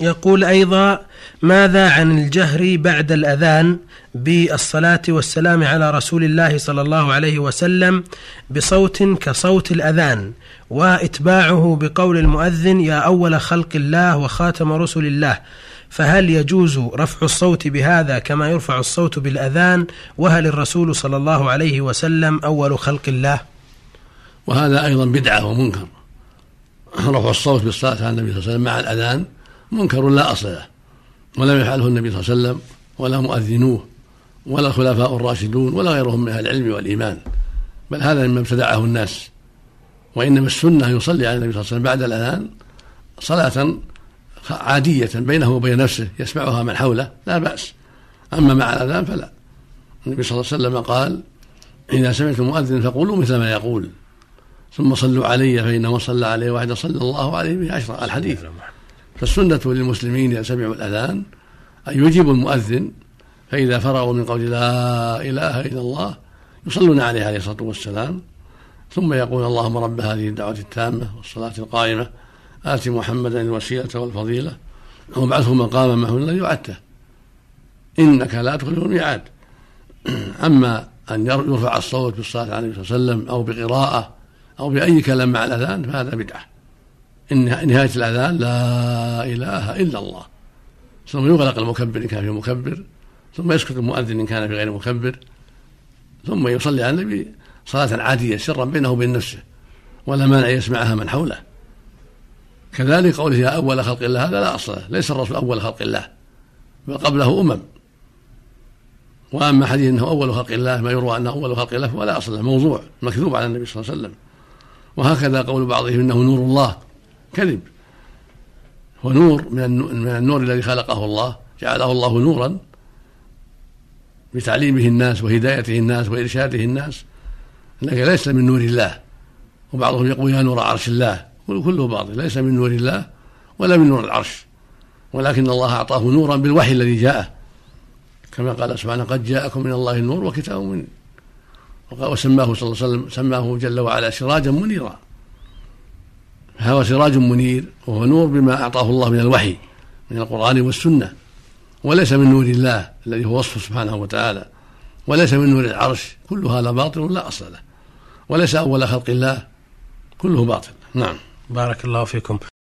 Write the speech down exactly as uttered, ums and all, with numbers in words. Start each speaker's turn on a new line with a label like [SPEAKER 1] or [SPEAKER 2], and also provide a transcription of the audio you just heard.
[SPEAKER 1] يقول أيضا: ماذا عن الجهر بعد الأذان بالصلاة والسلام على رسول الله صلى الله عليه وسلم بصوت كصوت الأذان، وإتباعه بقول المؤذن: يا أول خلق الله وخاتم رسل الله، فهل يجوز رفع الصوت بهذا كما يرفع الصوت بالأذان؟ وهل الرسول صلى الله عليه وسلم أول خلق الله؟
[SPEAKER 2] وهذا أيضا بدعة ومنكر. رفع الصوت بالصلاة على النبي صلى الله عليه وسلم مع الأذان منكر لا أصل له، ولم يفعله النبي صلى الله عليه وسلم ولا مؤذنوه ولا الخلفاء الراشدون ولا غيرهم من أهل العلم والإيمان، بل هذا مما ابتدعه الناس. وإنما السنة يصلي على النبي صلى الله عليه وسلم بعد الأذان صلاة عادية بينه وبين نفسه يسمعها من حوله لا بأس، أما مع الأذان فلا. النبي صلى الله عليه وسلم قال: إذا سمعتم مؤذن فقولوا مثل ما يقول، ثم صلوا علي فإنما صلى عليه واحد صلى الله عليه به عشرة، الحديث. فالسنة للمسلمين إذا سمعوا الأذان أن يجيبوا المؤذن، فإذا فرغوا من قول لا إله إلا الله يصلون عليه عليه الصلاة والسلام، ثم يقول: اللهم رب هذه الدعوة التامة والصلاة القائمة آت محمدا الوسيلة والفضيلة وابعثه مقاما محمودا الذي وعدته إنك لا تخلف الميعاد. أما أن يرفع الصوت بالصلاة على النبي صلى الله عليه وسلم أو بقراءة أو بأي كلام مع الأذان فهذا بدعة. إن نهاية الأذان لا إله إلا الله، ثم يغلق المكبر إن كان فيه مكبر، ثم يسكت المؤذن إن كان في غير مكبر، ثم يصلي على النبي صلاة عادية سرا بينه وبين نفسه ولا مانع يسمعها من حوله. كذلك قوله يا أول خلق الله هذا لا أصل له، ليس الرسول أول خلق الله بل قبله أمم. وأما حديث أنه أول خلق الله ما يروى أنه أول خلق الله فلا أصل له، موضوع مكذوب على النبي صلى الله عليه وسلم. وهكذا قول بعضهم إنه نور الله، كذب. ونور من النور الذي خلقه الله، جعله الله نورا بتعليمه الناس وهدايته الناس وإرشاده الناس، لكن ليس من نور الله. وبعضهم يقول يا نور عرش الله، كله باطل، ليس من نور الله ولا من نور العرش، ولكن الله أعطاه نورا بالوحي الذي جاءه، كما قال سبحانه قد جاءكم من الله النور وكتاب منير، وسماه صلى الله عليه وسلم سماه جل وعلا سراجا منيرا. فهو سراج منير وهو نور بما أعطاه الله من الوحي من القرآن والسنة، وليس من نور الله الذي هو وصفه سبحانه وتعالى، وليس من نور العرش. كل هذا باطل لا أصل له، وليس أول خلق الله، كله باطل. نعم.
[SPEAKER 1] بارك الله فيكم.